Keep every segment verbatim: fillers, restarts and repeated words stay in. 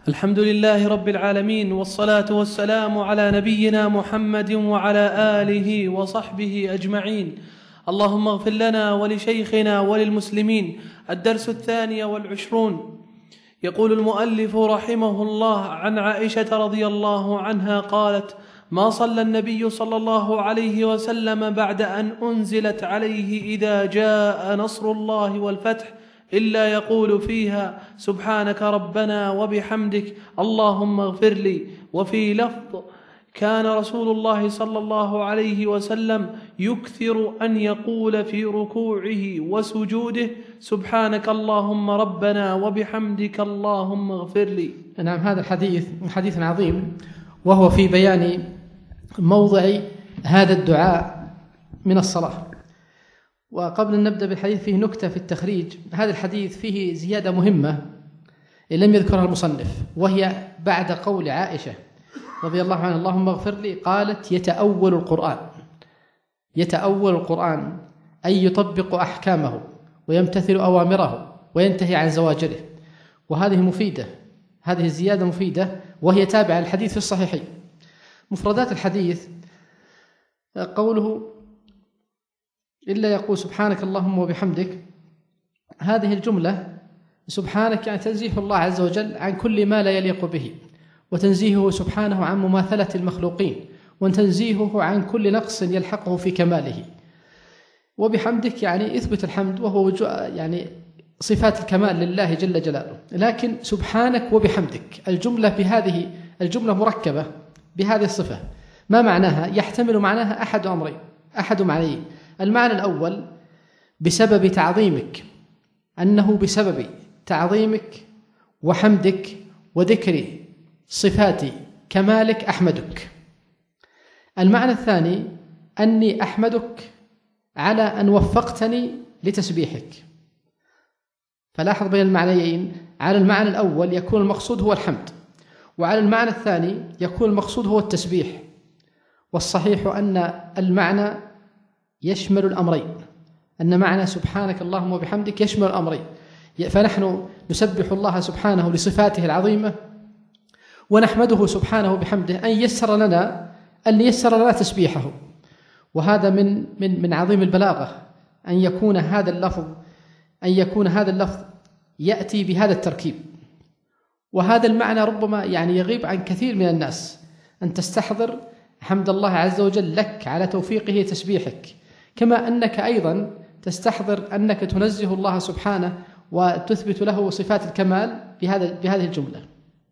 الحمد لله رب العالمين، والصلاة والسلام على نبينا محمد وعلى آله وصحبه أجمعين. اللهم اغفر لنا ولشيخنا وللمسلمين. الدرس الثاني والعشرون. يقول المؤلف رحمه الله: عن عائشة رضي الله عنها قالت: ما صلى النبي صلى الله عليه وسلم بعد أن أنزلت عليه إذا جاء نصر الله والفتح إلا يقول فيها: سبحانك ربنا وبحمدك اللهم اغفر لي. وفي لفظ: كان رسول الله صلى الله عليه وسلم يكثر أن يقول في ركوعه وسجوده: سبحانك اللهم ربنا وبحمدك اللهم اغفر لي. نعم، هذا الحديث حديث عظيم، وهو في بيان موضع هذا الدعاء من الصلاة. وقبل أن نبدأ بالحديث فيه نكتة في التخريج. هذا الحديث فيه زيادة مهمة لم يذكرها المصنف، وهي بعد قول عائشة رضي الله عنها اللهم اغفر لي، قالت: يتأول القرآن. يتأول القرآن أي يطبق أحكامه ويمتثل أوامره وينتهي عن زواجره. وهذه مفيدة، هذه الزيادة مفيدة، وهي تابعة للحديث في الصحيحين. مفردات الحديث قوله إلا يقول سبحانك اللهم وبحمدك. هذه الجملة سبحانك يعني تنزيه الله عز وجل عن كل ما لا يليق به، وتنزيهه سبحانه عن مماثلة المخلوقين، وتنزيهه عن كل نقص يلحقه في كماله. وبحمدك يعني اثبت الحمد، وهو يعني صفات الكمال لله جل جلاله. لكن سبحانك وبحمدك الجملة بهذه الجملة مركبة بهذه الصفة. ما معناها؟ يحتمل معناها أحد أمرين أحد معنيين. المعنى الأول بسبب تعظيمك، أنه بسبب تعظيمك وحمدك وذكر صفات كمالك أحمدك. المعنى الثاني أني أحمدك على أن وفقتني لتسبيحك. فلاحظ بين المعنيين، على المعنى الأول يكون المقصود هو الحمد، وعلى المعنى الثاني يكون المقصود هو التسبيح. والصحيح أن المعنى يشمل الأمرين، أن معنى سبحانك اللهم وبحمدك يشمل الأمرين. فنحن نسبح الله سبحانه لصفاته العظيمة، ونحمده سبحانه بحمده أن يسر لنا أن يسر لنا تسبيحه. وهذا من من من عظيم البلاغة، أن يكون هذا اللفظ أن يكون هذا اللفظ يأتي بهذا التركيب. وهذا المعنى ربما يعني يغيب عن كثير من الناس، أن تستحضر حمد الله عز وجل لك على توفيقه تسبيحك، كما أنك أيضا تستحضر أنك تنزه الله سبحانه وتثبت له صفات الكمال بهذا بهذه الجملة.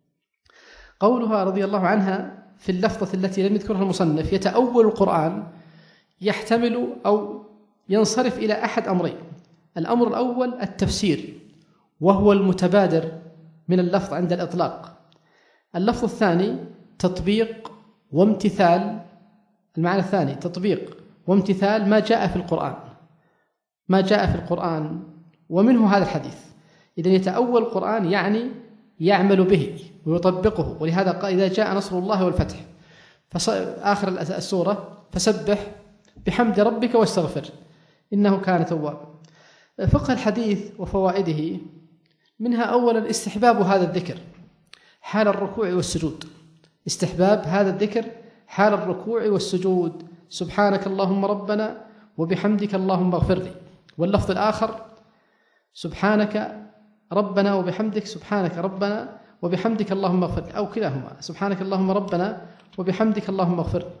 قولها رضي الله عنها في اللفظة التي لم يذكرها المصنف: يتأول القرآن، يحتمل أو ينصرف إلى أحد أمرين. الأمر الأول التفسير، وهو المتبادر من اللفظ عند الإطلاق. اللفظ الثاني تطبيق وامتثال. المعنى الثاني تطبيق وامتثال ما جاء في القرآن ما جاء في القرآن ومنه هذا الحديث. إذن يتأول القرآن يعني يعمل به ويطبقه. ولهذا قال: إذا جاء نصر الله والفتح، آخر السورة: فسبح بحمد ربك واستغفر إنه كان توابا. فقه الحديث وفوائده: منها أولا استحباب هذا الذكر حال الركوع والسجود. استحباب هذا الذكر حال الركوع والسجود: سبحانك اللهم ربنا وبحمدك اللهم اغفر لي. واللفظ الآخر: سبحانك ربنا وبحمدك سبحانك ربنا وبحمدك اللهم اغفر لي، أو كلاهما: سبحانك اللهم ربنا وبحمدك اللهم اغفر لي.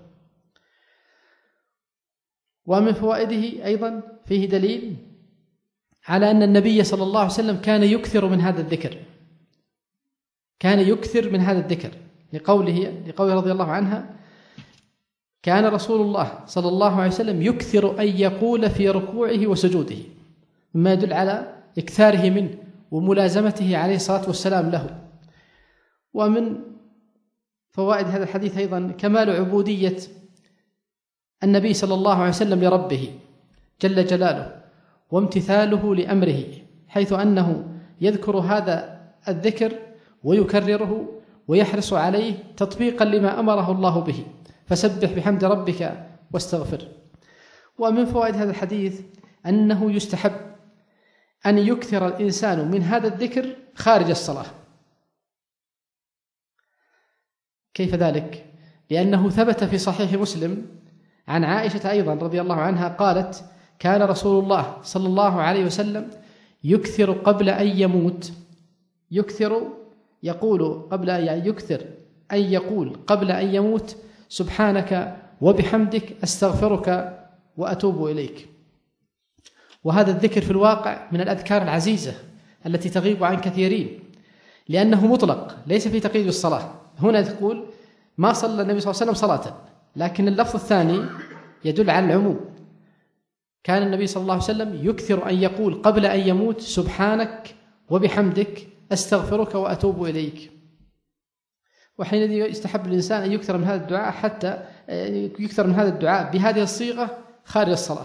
ومن فوائده أيضا فيه دليل على أن النبي صلى الله عليه وسلم كان يكثر من هذا الذكر كان يكثر من هذا الذكر لقوله لقوله رضي الله عنها: كان رسول الله صلى الله عليه وسلم يكثر أن يقول في ركوعه وسجوده، مما يدل على إكثاره منه وملازمته عليه الصلاة والسلام له. ومن فوائد هذا الحديث أيضا كمال عبودية النبي صلى الله عليه وسلم لربه جل جلاله، وامتثاله لأمره، حيث أنه يذكر هذا الذكر ويكرره ويحرص عليه تطبيقا لما أمره الله به: فسبح بحمد ربك واستغفر. ومن فوائد هذا الحديث أنه يستحب أن يكثر الإنسان من هذا الذكر خارج الصلاة، كيف ذلك؟ لأنه ثبت في صحيح مسلم عن عائشة أيضا رضي الله عنها قالت: كان رسول الله صلى الله عليه وسلم يكثر قبل أن يموت يكثر يقول قبل يعني يكثر أن يقول قبل أن يموت: سبحانك وبحمدك أستغفرك وأتوب إليك. وهذا الذكر في الواقع من الأذكار العزيزة التي تغيب عن كثيرين، لأنه مطلق ليس في تقييد الصلاة. هنا تقول ما صلى النبي صلى الله عليه وسلم صلاة، لكن اللفظ الثاني يدل على العموم. كان النبي صلى الله عليه وسلم يكثر أن يقول قبل أن يموت: سبحانك وبحمدك أستغفرك وأتوب إليك. وحينئذ يستحب الإنسان أن يكثر من هذا الدعاء حتى يكثر من هذا الدعاء بهذه الصيغة خارج الصلاة.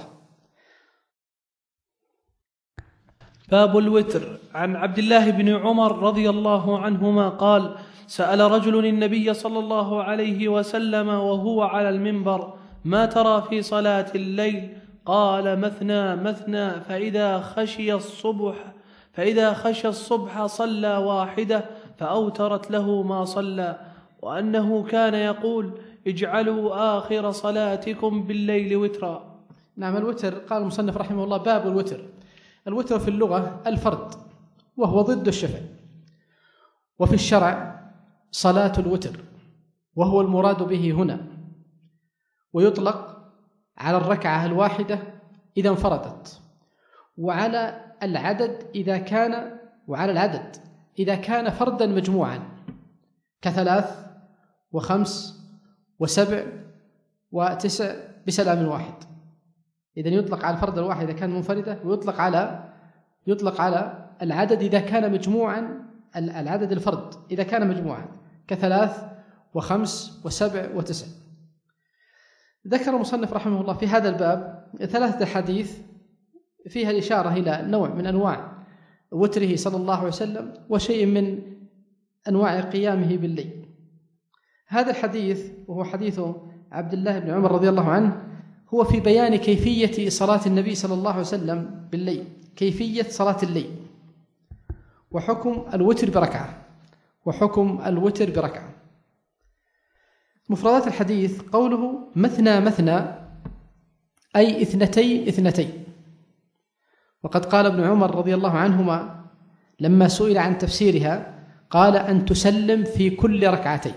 باب الوتر. عن عبد الله بن عمر رضي الله عنهما قال: سأل رجل النبي صلى الله عليه وسلم وهو على المنبر: ما ترى في صلاة الليل؟ قال: مثنى مثنى، فإذا خشي الصبح فإذا خشي الصبح صلى واحدة فأوترت له ما صلى، وأنه كان يقول: اجعلوا آخر صلاتكم بالليل وترا. نعم، الوتر قال المصنف رحمه الله: باب الوتر. الوتر في اللغة الفرد، وهو ضد الشفع، وفي الشرع صلاة الوتر، وهو المراد به هنا، ويطلق على الركعة الواحدة إذا انفردت، وعلى العدد إذا كان وعلى العدد إذا كان فردا مجموعا كثلاث وخمس وسبع وتسع بسلام واحد. إذن يطلق على الفرد الواحد إذا كان منفردة، ويطلق على يطلق على العدد إذا كان مجموعا، العدد الفرد إذا كان مجموعا كثلاث وخمس وسبع وتسع. ذكر المصنف رحمه الله في هذا الباب ثلاثة حديث فيها الإشارة إلى نوع من أنواع وتره صلى الله عليه وسلم وشيء من أنواع قيامه بالليل. هذا الحديث وهو حديث عبد الله بن عمر رضي الله عنه هو في بيان كيفية صلاة النبي صلى الله عليه وسلم بالليل، كيفية صلاة الليل، وحكم الوتر بركعة وحكم الوتر بركعة. مفردات الحديث قوله مثنى مثنى أي اثنتين اثنتين. وقد قال ابن عمر رضي الله عنهما لما سئل عن تفسيرها قال: أن تسلم في كل ركعتين.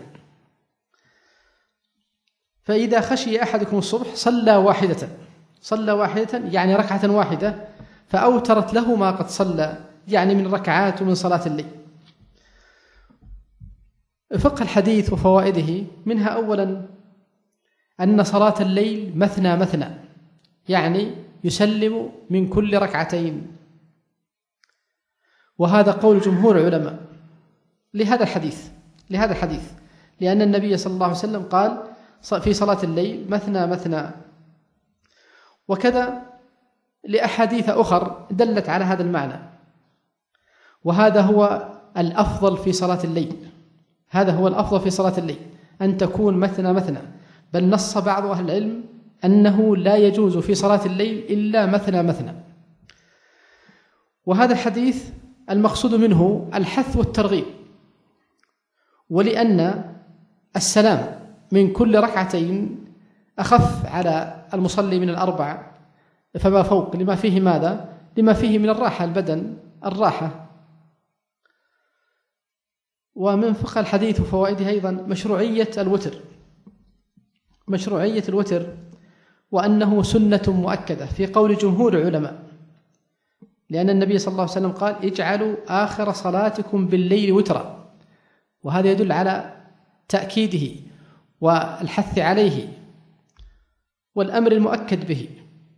فإذا خشي أحدكم الصبح صلى واحدة صلى واحدة يعني ركعة واحدة، فأوترت له ما قد صلى، يعني من ركعات ومن صلاة الليل. فقه الحديث وفوائده منها أولا أن صلاة الليل مثنى مثنى، يعني يسلم من كل ركعتين، وهذا قول جمهور العلماء لهذا الحديث لهذا الحديث لأن النبي صلى الله عليه وسلم قال في صلاة الليل مثنى مثنى. وكذا لأحاديث أخر دلت على هذا المعنى، وهذا هو الأفضل في صلاة الليل هذا هو الأفضل في صلاة الليل أن تكون مثنى مثنى. بل نص بعض أهل العلم أنه لا يجوز في صلاة الليل إلا مثنى مثنى. وهذا الحديث المقصود منه الحث والترغيب، ولأن السلام من كل ركعتين أخف على المصلي من الأربع فما فوق، لما فيه ماذا؟ لما فيه من الراحة البدن الراحة. ومن فقه الحديث وفوائده أيضا مشروعية الوتر مشروعية الوتر وأنه سنة مؤكدة في قول جمهور العلماء، لأن النبي صلى الله عليه وسلم قال: اجعلوا آخر صلاتكم بالليل وترا، وهذا يدل على تأكيده والحث عليه والأمر المؤكد به.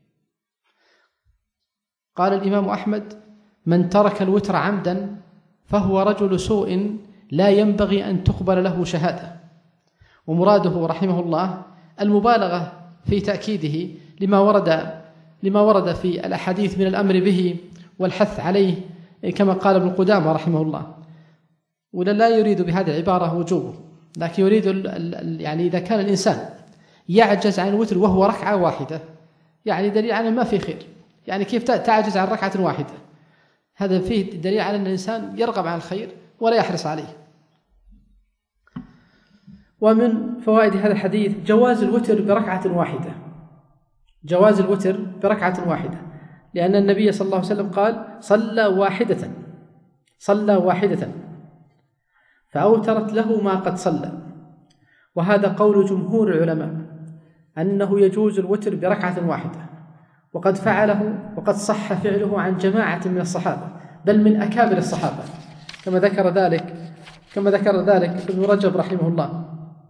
قال الإمام أحمد: من ترك الوتر عمدا فهو رجل سوء لا ينبغي أن تقبل له شهادة. ومراده رحمه الله المبالغة في تأكيده لما ورد لما ورد في الأحاديث من الأمر به والحث عليه، كما قال ابن قدامة رحمه الله. ولا لا يريد بهذه العبارة وجوبه، لكن يريد يعني إذا كان الإنسان يعجز عن الوتر وهو ركعة واحدة، يعني دليل على ما في خير. يعني كيف تعجز عن ركعة واحدة؟ هذا فيه دليل على أن الإنسان يرغب عن الخير ولا يحرص عليه. ومن فوائد هذا الحديث جواز الوتر بركعة واحدة، جواز الوتر بركعة واحدة، لأن النبي صلى الله عليه وسلم قال صلى واحدة صلى واحدة فأوترت له ما قد صلى. وهذا قول جمهور العلماء أنه يجوز الوتر بركعة واحدة، وقد فعله وقد صح فعله عن جماعة من الصحابة بل من أكابر الصحابة، كما ذكر ذلك كما ذكر ذلك ابن رجب رحمه الله.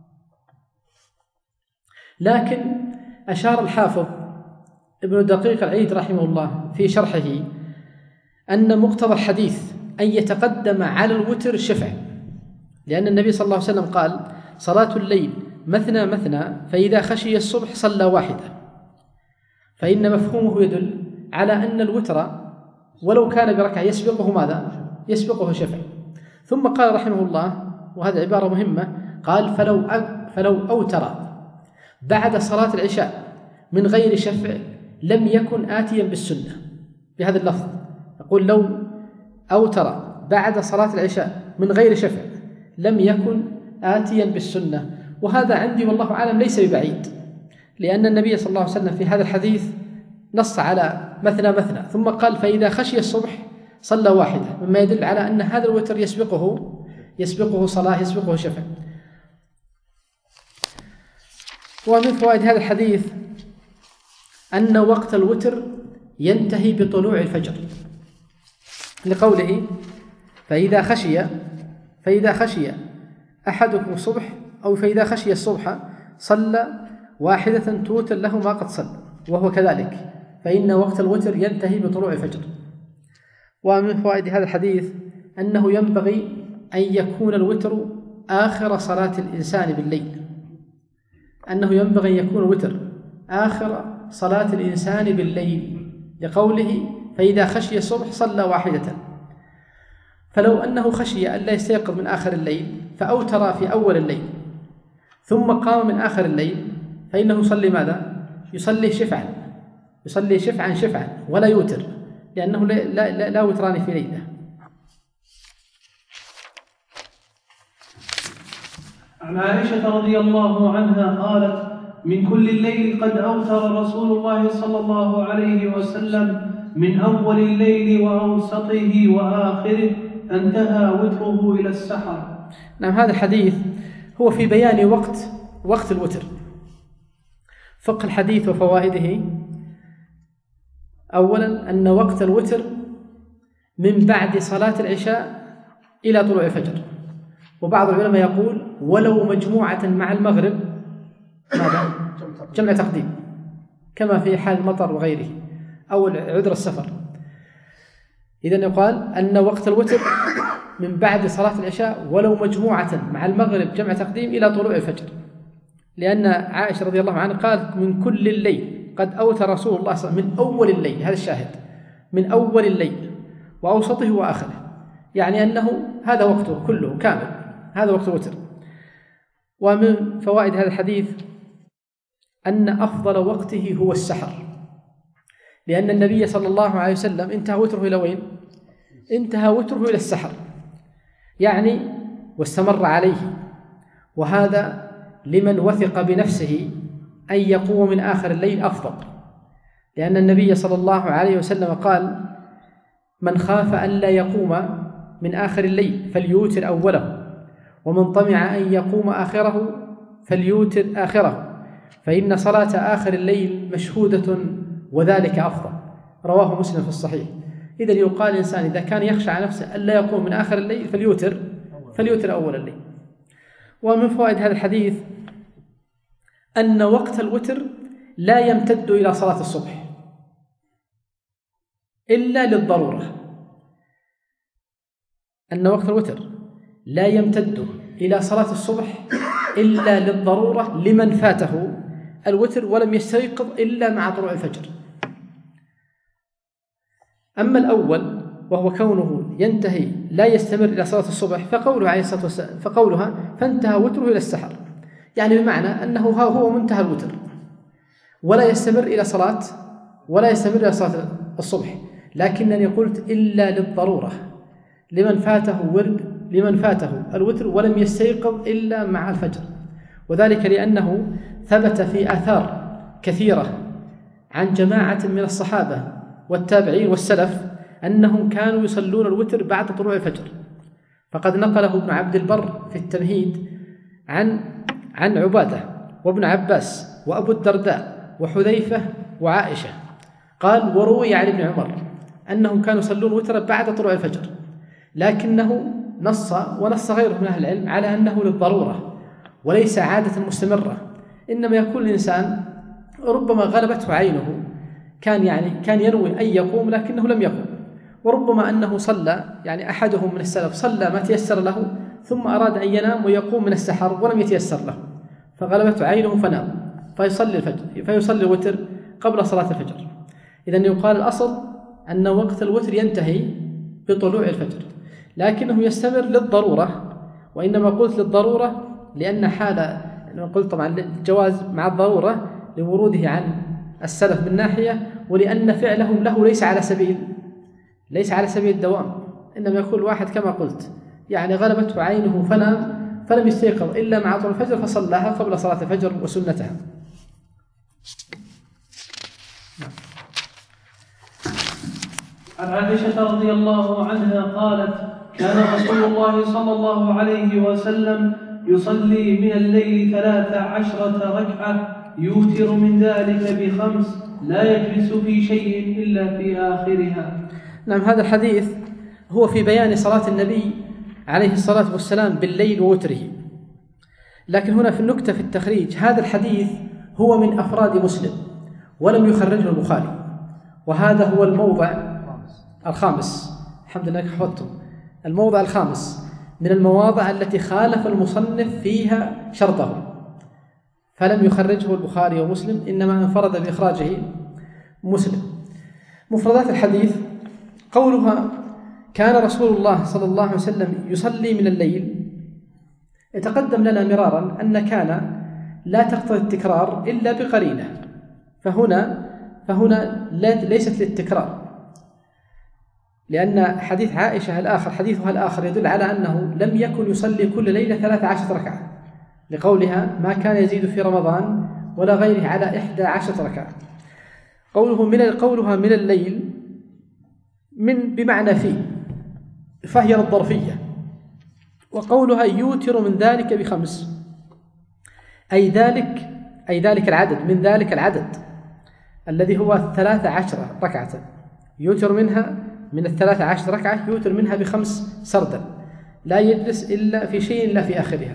لكن أشار الحافظ ابن دقيق العيد رحمه الله في شرحه أن مقتضى الحديث أن يتقدم على الوتر الشفع، لأن النبي صلى الله عليه وسلم قال صلاة الليل مثنى مثنى فإذا خشي الصبح صلى واحدة، فإن مفهومه يدل على أن الوتر ولو كان بركعة يسبقه ماذا؟ يسبقه شفع. ثم قال رحمه الله، وهذه عبارة مهمة، قال فلو فلو أوتر بعد صلاة العشاء من غير شفع لم يكن آتيا بالسنة، بهذا اللفظ يقول لو أوتر بعد صلاة العشاء من غير شفع لم يكن آتيا بالسنة. وهذا عندي والله أعلم ليس ببعيد، لأن النبي صلى الله عليه وسلم في هذا الحديث نص على مثنى مثنى، ثم قال فإذا خشي الصبح صلى واحدة، مما يدل على أن هذا الوتر يسبقه يسبقه صلاة يسبقه شفع. ومن فوائد هذا الحديث أن وقت الوتر ينتهي بطلوع الفجر، لقوله فإذا خشي فإذا خشي أحدكم الصبح أو فإذا خشي الصبح صلى واحدة توتر له ما قد صلى، وهو كذلك، فإن وقت الوتر ينتهي بطلوع الفجر. ومن فوائد هذا الحديث أنه ينبغي أن يكون الوتر آخر صلاة الإنسان بالليل، أنه ينبغي أن يكون الوتر آخر صلاة الإنسان بالليل، لقوله فإذا خشي الصبح صلى واحدة. فلو أنه خشي أن لا يستيقظ من آخر الليل فأوتر في أول الليل ثم قام من آخر الليل فإنه يصلي ماذا؟ يصلي شفعا يصلي شفعا شفعا ولا يوتر، لأنه لا, لا, لا وتران في ليلة. عن عائشة رضي الله عنها قالت من كل الليل قد أوتر رسول الله صلى الله عليه وسلم من أول الليل وأوسطه وآخره انتهى وتره إلى السحر. نعم، هذا الحديث هو في بيان وقت وقت الوتر. فقه الحديث وفوائده: أولا أن وقت الوتر من بعد صلاة العشاء إلى طلوع الفجر، وبعض العلماء يقول ولو مجموعة مع المغرب ماذا؟ جمع تقديم، كما في حال المطر وغيره أو عذر السفر. إذن يقال أن وقت الوتر من بعد صلاة العشاء ولو مجموعة مع المغرب جمع تقديم إلى طلوع الفجر، لأن عائشة رضي الله عنها قالت من كل الليل قد أوتر رسول الله صلى الله عليه وسلم، من أول الليل، هذا الشاهد، من أول الليل وأوسطه وآخره، يعني أنه هذا وقته كله كامل، هذا وقت الوتر. ومن فوائد هذا الحديث أن أفضل وقته هو السحر، لأن النبي صلى الله عليه وسلم انتهى وتره إلى وين؟ انتهى وتره إلى السحر، يعني واستمر عليه، وهذا لمن وثق بنفسه أن يقوم من آخر الليل أفضل، لأن النبي صلى الله عليه وسلم قال من خاف أن لا يقوم من آخر الليل فليوتر أوله، ومن طمع أن يقوم آخره فليوتر آخره، فإن صلاة آخر الليل مشهودة وذلك أفضل. رواه مسلم في الصحيح. إذا يقال الإنسان إذا كان يخشى على نفسه ألا يقوم من آخر الليل فليوتر فليوتر أول الليل. ومن فوائد هذا الحديث أن وقت الوتر لا يمتد إلى صلاة الصبح إلا للضرورة، أن وقت الوتر لا يمتد إلى صلاة الصبح إلا للضرورة لمن فاته الوتر ولم يستيقظ إلا مع طلوع الفجر. أما الأول وهو كونه ينتهي لا يستمر إلى صلاة الصبح فقوله عليه الصلاة والسلام فقولها فانتهى وتره إلى السحر، يعني بمعنى أنه هو منتهى الوتر ولا يستمر إلى صلاة ولا يستمر إلى صلاة الصبح، لكنني قلت إلا للضرورة لمن فاته ورد لمن فاته الوتر ولم يستيقظ إلا مع الفجر. وذلك لأنه ثبت في آثار كثيرة عن جماعة من الصحابة والتابعين والسلف أنهم كانوا يصلون الوتر بعد طلوع الفجر. فقد نقله ابن عبد البر في التمهيد عن عن عبادة وابن عباس وأبو الدرداء وحذيفة وعائشة، قال: وروي عن ابن عمر أنهم كانوا يصلون وترا بعد طلوع الفجر، لكنه نص ونص غيره من أهل العلم على أنه للضرورة وليس عادة مستمرة، إنما يكون الإنسان ربما غلبته عينه، كان يعني كان ينوي أن يقوم لكنه لم يقوم، وربما أنه صلى، يعني أحدهم من السلف صلى ما تيسر له ثم أراد أن ينام ويقوم من السحر ولم يتيسر له فغلبته عينه فنام، فيصلي الفجر فيصلي الوتر قبل صلاة الفجر. إذن يقال الأصل أن وقت الوتر ينتهي بطلوع الفجر، لكنه يستمر للضرورة، وإنما قلت للضرورة لأن حالة، قلت طبعا الجواز مع الضرورة لوروده عن السلف من ناحية، ولأن فعلهم له ليس على سبيل ليس على سبيل الدوام، إنما يقول واحد كما قلت يعني غلبته عينه فنام فلم يستيقظ إلا مع طلوع الفجر فصلاها قبل صلاة الفجر وسنتها. عن عائشة رضي الله عنها قالت: كان رسول الله صلى الله عليه وسلم يصلي من الليل ثلاث عشرة ركعة يوتر من ذلك بخمس لا يجلس في شيء إلا في آخرها. نعم، هذا الحديث هو في بيان صلاة النبي عليه الصلاة والسلام بالليل ووتره، لكن هنا في النكتة في التخريج هذا الحديث هو من أفراد مسلم ولم يخرجه البخاري، وهذا هو الموضع الخامس، الحمد لله حفظتم، الموضع الخامس من المواضع التي خالف المصنف فيها شرطه، فلم يخرجه البخاري ومسلم، إنما انفرد بإخراجه مسلم. مفردات الحديث قولها: كان رسول الله صلى الله عليه وسلم يصلي من الليل، يتقدم لنا مرارا أن كان لا تقتضي التكرار إلا بقرينة، فهنا فهنا ليست للتكرار، لأن حديث عائشة الآخر حديثها الآخر يدل على أنه لم يكن يصلي كل ليلة ثلاث عشرة ركعة، لقولها: ما كان يزيد في رمضان ولا غيره على إحدى عشرة ركعة. قوله من قولها من الليل من بمعنى فيه، فهي للظرفية، وقولها يوتر من ذلك بخمس أي ذلك أي ذلك العدد، من ذلك العدد الذي هو ثلاث عشرة ركعة، يوتر منها من الثلاث عشرة ركعة يوتر منها بخمس سردا لا يجلس إلا في شيء إلا في آخرها.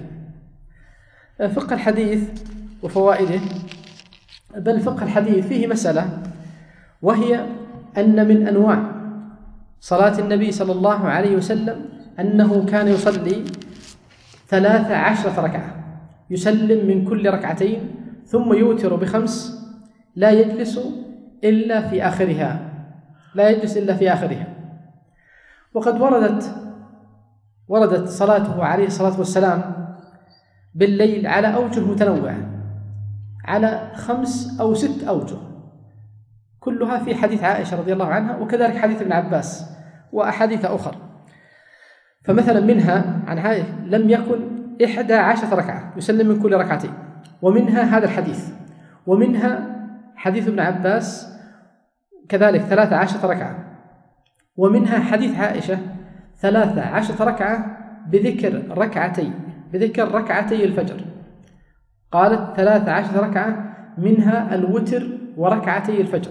فقه الحديث وفوائده، بل فقه الحديث فيه مسألة، وهي أن من أنواع صلاة النبي صلى الله عليه وسلم أنه كان يصلي ثلاث عشرة ركعة، يسلم من كل ركعتين ثم يوتر بخمس لا يجلس إلا في آخرها لا يجلس إلا في آخرها. وقد وردت وردت صلاته عليه الصلاة والسلام بالليل على أوجه متنوعة، على خمس أو ست أوجه، كلها في حديث عائشة رضي الله عنها، وكذلك حديث ابن عباس وأحاديث أخرى. فمثلا منها عن عائشة لم يكن إحدى عشرة ركعة يسلم من كل ركعتين، ومنها هذا الحديث، ومنها حديث ابن عباس كذلك ثلاث عشرة ركعة، ومنها حديث عائشة ثلاث عشرة ركعة بذكر ركعتين بذكر ركعتي الفجر، قالت ثلاث عشرة ركعة منها الوتر وركعتي الفجر.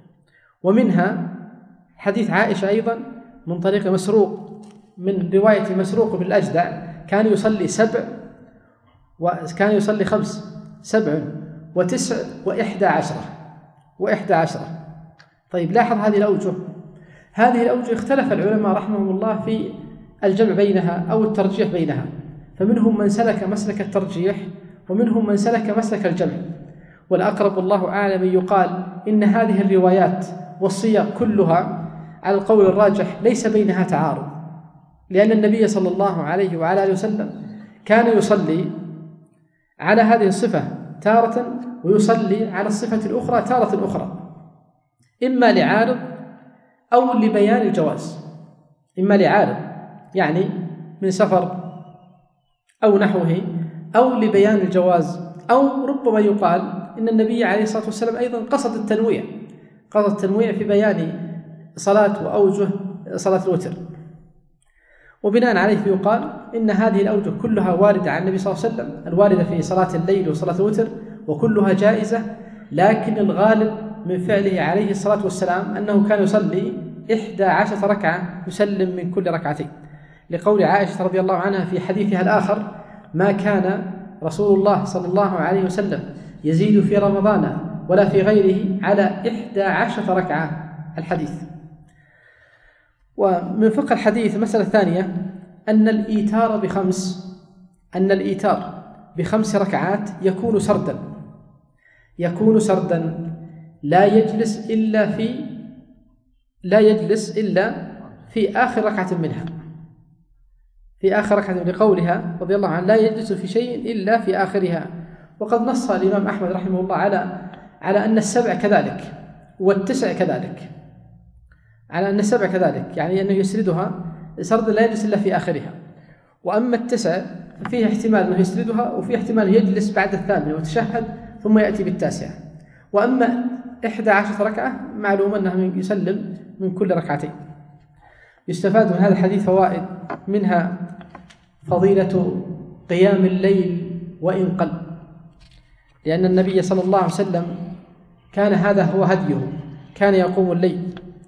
ومنها حديث عائشة أيضا من طريق مسروق، من رواية مسروق بالأجدع، كان يصلي سبع وكان يصلي خمس سبع وتسع وإحدى عشرة وإحدى عشرة. طيب لاحظ هذه الأوجه هذه الأوجه اختلف العلماء رحمهم الله في الجمع بينها أو الترجيح بينها، فمنهم من سلك مسلك الترجيح ومنهم من سلك مسلك الجمع، والأقرب الله أعلم يقال إن هذه الروايات والصيغ كلها على القول الراجح ليس بينها تعارض، لأن النبي صلى الله عليه وعلى آله وسلم كان يصلي على هذه الصفة تارة ويصلي على الصفة الأخرى تارة أخرى، إما لعارض أو لبيان الجواز، إما لعارض يعني من سفر أو نحوه أو لبيان الجواز، أو ربما يقال إن النبي عليه الصلاة والسلام أيضا قصد التنويع قصد التنويع في بيان صلاة وأوجه صلاة الوتر، وبناء عليه يقال إن هذه الأوجه كلها واردة عن النبي صلى الله عليه وسلم، الواردة في صلاة الليل وصلاة الوتر، وكلها جائزة، لكن الغالب من فعله عليه الصلاة والسلام أنه كان يصلي إحدى عشرة ركعة يسلم من كل ركعتين، لقول عائشة رضي الله عنها في حديثها الآخر: ما كان رسول الله صلى الله عليه وسلم يزيد في رمضان ولا في غيره على إحدى عشرة ركعة الحديث. ومن فقه الحديث المسألة الثانية أن الإيتار بخمس أن الإيتار بخمس ركعات يكون سردا يكون سردا لا يجلس إلا في لا يجلس إلا في آخر ركعة منها في آخر ركعة، لقولها رضي الله عنه: لا يجلس في شيء إلا في آخرها. وقد نص الإمام أحمد رحمه الله على على أن السبع كذلك والتسع كذلك على أن السبع كذلك، يعني أنه يسردها سردا لا يجلس إلا في آخرها. وأما التسع فيه احتمال أنه يسردها، وفيه احتمال يجلس بعد الثامنة ويتشهد ثم يأتي بالتاسعة. وأما إحدى عشرة ركعة معلوم أنه يسلم من كل ركعتين. يستفاد من هذا الحديث فوائد، منها فضيلة قيام الليل وإن قل، لأن النبي صلى الله عليه وسلم كان هذا هو هديه، كان يقوم الليل،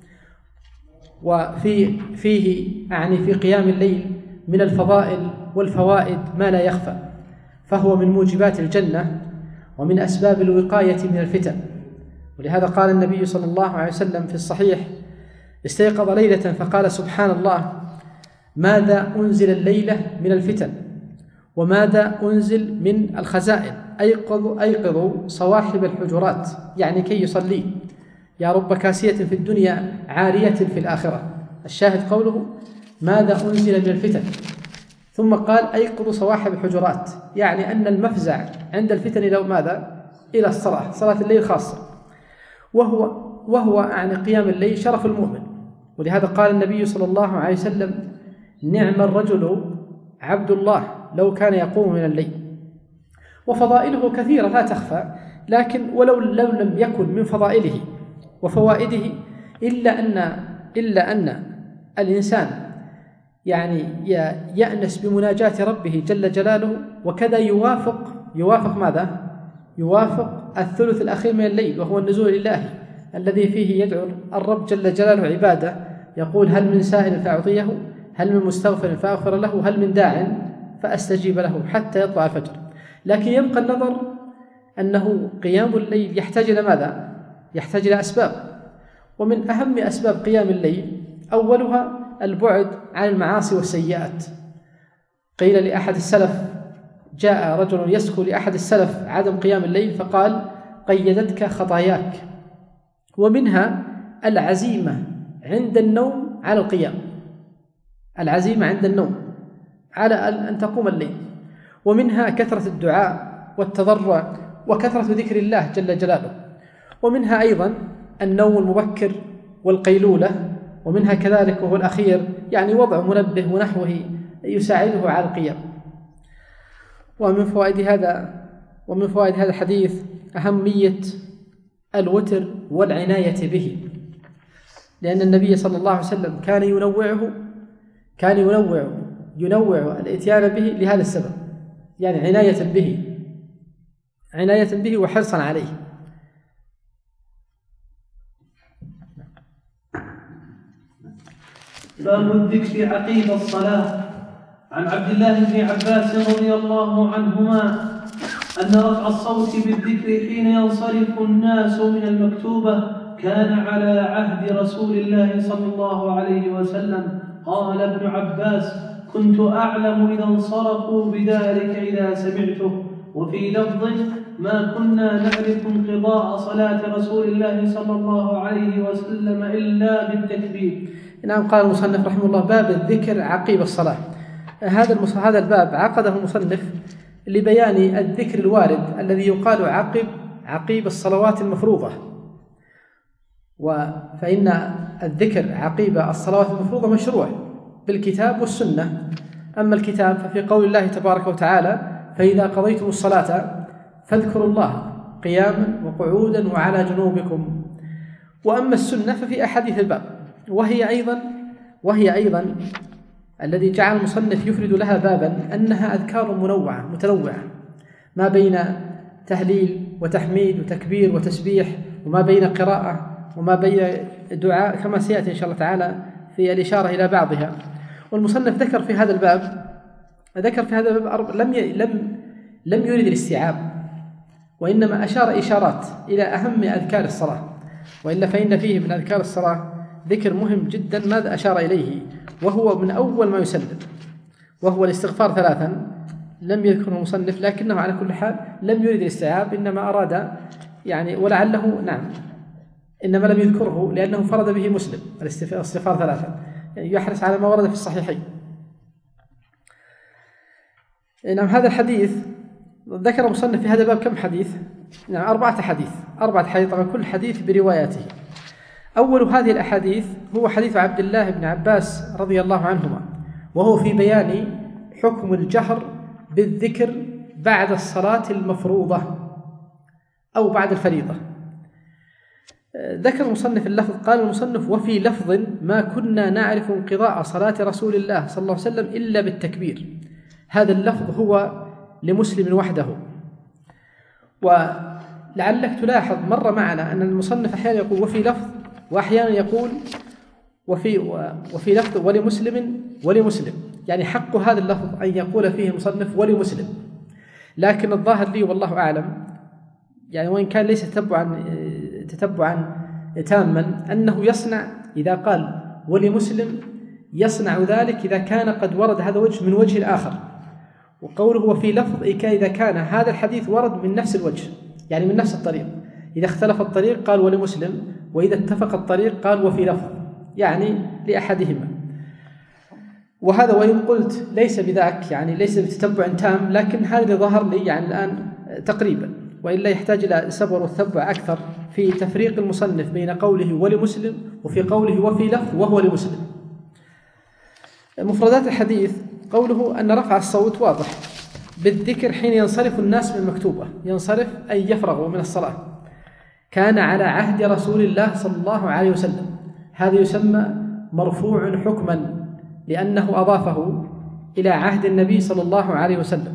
وفي فيه يعني في قيام الليل من الفضائل والفوائد ما لا يخفى، فهو من موجبات الجنة ومن أسباب الوقاية من الفتن. ولهذا قال النبي صلى الله عليه وسلم في الصحيح: استيقظ ليلة فقال: سبحان الله، ماذا أنزل الليلة من الفتن وماذا أنزل من الخزائن، أيقظوا أيقظوا صواحب الحجرات، يعني كي يصلي، يا رب كاسية في الدنيا عارية في الآخرة. الشاهد قوله: ماذا أنزل من الفتن، ثم قال: أيقظوا صواحب الحجرات، يعني أن المفزع عند الفتن إلى ماذا؟ إلى الصلاة، صلاة الليل خاصة، وهو وهو يعني قيام الليل شرف المؤمن. ولهذا قال النبي صلى الله عليه وسلم: نعم الرجل عبد الله لو كان يقوم من الليل. وفضائله كثيرة لا تخفى، لكن ولو لو لم يكن من فضائله وفوائده إلا أن إلا أن الإنسان يعني يأنس بمناجاة ربه جل جلاله، وكذا يوافق يوافق ماذا؟ يوافق الثلث الأخير من الليل، وهو النزول الإلهي الذي فيه يدعو الرب جل جلاله عباده، يقول: هل من سائل فأعطيه، هل من مستغفر فأغفر له، هل من داع فأستجيب له، حتى يطلع الفجر. لكن يبقى النظر أنه قيام الليل يحتاج إلى ماذا؟ يحتاج إلى أسباب، ومن أهم أسباب قيام الليل أولها البعد عن المعاصي والسيئات. قيل لأحد السلف، جاء رجل يسكو لأحد السلف عدم قيام الليل فقال: قيدتك خطاياك، ومنها العزيمة عند النوم على القيام، العزيمة عند النوم على أن تقوم الليل، ومنها كثرة الدعاء والتضرع وكثرة ذكر الله جل جلاله، ومنها أيضا النوم المبكر والقيلولة، ومنها كذلك وهو الأخير يعني وضع منبه ونحوه يساعده على القيام. ومن فوائد هذا ومن فوائد هذا الحديث أهمية الوتر والعناية به، لأن النبي صلى الله عليه وسلم كان ينوعه كان ينوع ينوع الإتيان به لهذا السبب، يعني عناية به عناية به وحرصا عليه. باب الذكر عقيب الصلاة. عن عبد الله بن عباس رضي الله عنهما أن رفع الصوت بالذكر حين ينصرف الناس من المكتوبة كان على عهد رسول الله صلى الله عليه وسلم. قال ابن عباس: كنت أعلم إذا انصرفوا بذلك إذا سمعته. وفي لفظ: ما كنا نعرف انقضاء صلاة رسول الله صلى الله عليه وسلم إلا بالتكبير. نعم. قال المصنف رحمه الله: باب الذكر عقيب الصلاة. هذا هذا الباب عقده المصنف لبيان الذكر الوارد الذي يقال عقب عقيب الصلوات المفروضة. فإن الذكر عقيب الصلوات المفروضة مشروع بالكتاب والسنة. أما الكتاب ففي قول الله تبارك وتعالى: فإذا قضيتم الصلاة فاذكروا الله قياما وقعودا وعلى جنوبكم. وأما السنة ففي أحاديث الباب، وهي أيضا وهي أيضا الذي جعل المصنف يفرد لها بابا أنها أذكار منوعة متنوعة، ما بين تهليل وتحميد وتكبير وتسبيح، وما بين قراءة وما بين دعاء، كما سيأتي إن شاء الله تعالى في الإشارة إلى بعضها. والمصنف ذكر في هذا الباب ذكر في هذا الباب لم لم لم يرد الاستيعاب، وإنما أشار إشارات إلى أهم أذكار الصلاة، وإلا فإن فيه من أذكار الصلاة ذكر مهم جدا ماذا أشار إليه، وهو من أول ما يسلم، وهو الاستغفار ثلاثا. لم يذكره المصنف، لكنه على كل حال لم يرد الاستيعاب، إنما أراد يعني ولعله نعم إنما لم يذكره لأنه فرد به مسلم الاستغفار ثلاثا، يعني يحرص على ما ورد في الصحيحين. نعم هذا الحديث ذكر المصنف في هذا الباب كم حديث؟ نعم أربعة حديث أربعة حديث طبعا كل حديث برواياته. أول هذه الأحاديث هو حديث عبد الله بن عباس رضي الله عنهما، وهو في بيان حكم الجهر بالذكر بعد الصلاة المفروضة أو بعد الفريضة. ذكر المصنف اللفظ، قال المصنف: وفي لفظ ما كنا نعرف انقضاء صلاة رسول الله صلى الله عليه وسلم إلا بالتكبير. هذا اللفظ هو لمسلم وحده. ولعلك تلاحظ مر معنا أن المصنف أحيانا يقول وفي لفظ، وأحيانا يقول وفي وفي لفظ ولمسلم ولمسلم، يعني حق هذا اللفظ أن يقول فيه المصنف ولمسلم. لكن الظاهر لي والله أعلم، يعني وإن كان ليس تتبعا تتبعا تاما، أنه يصنع إذا قال ولمسلم يصنع ذلك إذا كان قد ورد هذا وجه من وجه آخر، وقوله وفي لفظ إذا كان هذا الحديث ورد من نفس الوجه، يعني من نفس الطريق. إذا اختلف الطريق قال ولمسلم، وإذا اتفق الطريق قال وفي لفظ، يعني لأحدهما. وهذا وإن قلت ليس بذاك، يعني ليس بتتبع تام، لكن هذا ظهر لي يعني الآن تقريبا، وإلا يحتاج إلى صبر والتبع أكثر في تفريق المصنف بين قوله ولمسلم وفي قوله وفي لفظ وهو لمسلم. مفردات الحديث قوله أن رفع الصوت واضح بالذكر حين ينصرف الناس من المكتوبة، ينصرف أي يفرغوا من الصلاة، كان على عهد رسول الله صلى الله عليه وسلم. هذا يسمى مرفوع حكما لأنه أضافه إلى عهد النبي صلى الله عليه وسلم.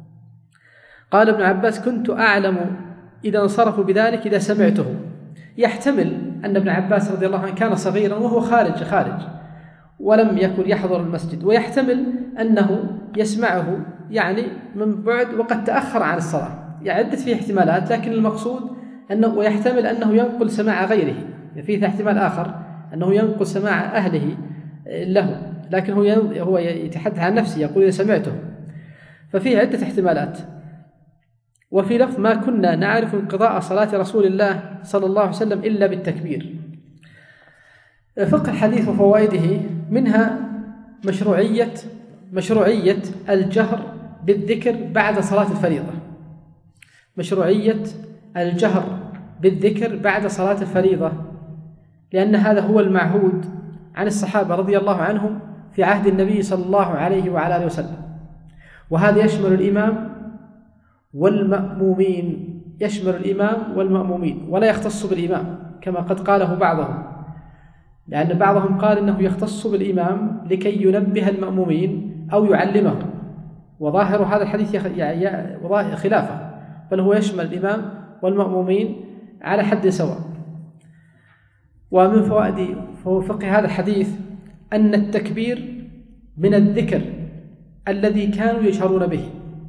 قال ابن عباس: كنت أعلم إذا انصرفوا بذلك إذا سمعته. يحتمل أن ابن عباس رضي الله عنه كان صغيرا وهو خارج خارج ولم يكن يحضر المسجد، ويحتمل أنه يسمعه يعني من بعد وقد تأخر عن الصلاة، يعني عدة فيه احتمالات، لكن المقصود أنه ويحتمل أنه ينقل سماع غيره، فيه احتمال آخر أنه ينقل سماع أهله له، لكن هو هو يتحدث عن نفسه يقول إذا سمعته، ففيه عدة احتمالات. وفي لفظ ما كنا نعرف انقضاء صلاة رسول الله صلى الله عليه وسلم إلا بالتكبير. فقه الحديث وفوائده منها مشروعية مشروعية الجهر بالذكر بعد صلاة الفريضة، مشروعية الجهر بالذكر بعد صلاة الفريضة، لأن هذا هو المعهود عن الصحابة رضي الله عنهم في عهد النبي صلى الله عليه وعلى آله وسلم. وهذا يشمل الإمام والمأمومين، يشمل الإمام والمأمومين ولا يختص بالإمام كما قد قاله بعضهم، لأن بعضهم قال إنه يختص بالإمام لكي ينبه المأمومين أو يعلمهم، وظاهر هذا الحديث خلافه، بل هو يشمل الإمام والمأمومين على حد سواء. ومن فوائد فقه هذا الحديث أن التكبير من الذكر الذي كانوا يجهرون به،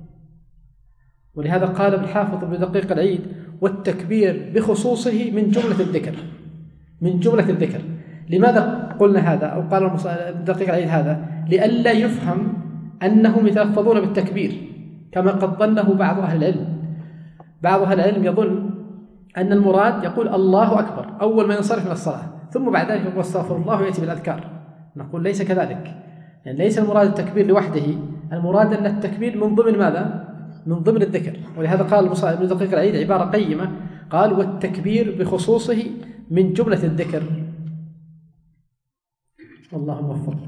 ولهذا قال الحافظ ابن دقيق العيد: والتكبير بخصوصه من جملة الذكر، من جملة الذكر. لماذا قلنا هذا أو قال ابن دقيق العيد هذا؟ لئلا يفهم أنهم يتلفظون بالتكبير كما قد ظنه بعض أهل العلم. بعض أهل العلم يظن أن المراد يقول الله أكبر أول ما ينصرف من الصلاة، ثم بعد ذلك يقول استغفر الله ويأتي بالأذكار. نقول ليس كذلك، يعني ليس المراد التكبير لوحده، المراد أن التكبير من ضمن ماذا؟ من ضمن الذكر. ولهذا قال ابن دقيق العيد عبارة قيمة، قال: والتكبير بخصوصه من جملة الذكر. والله موفق.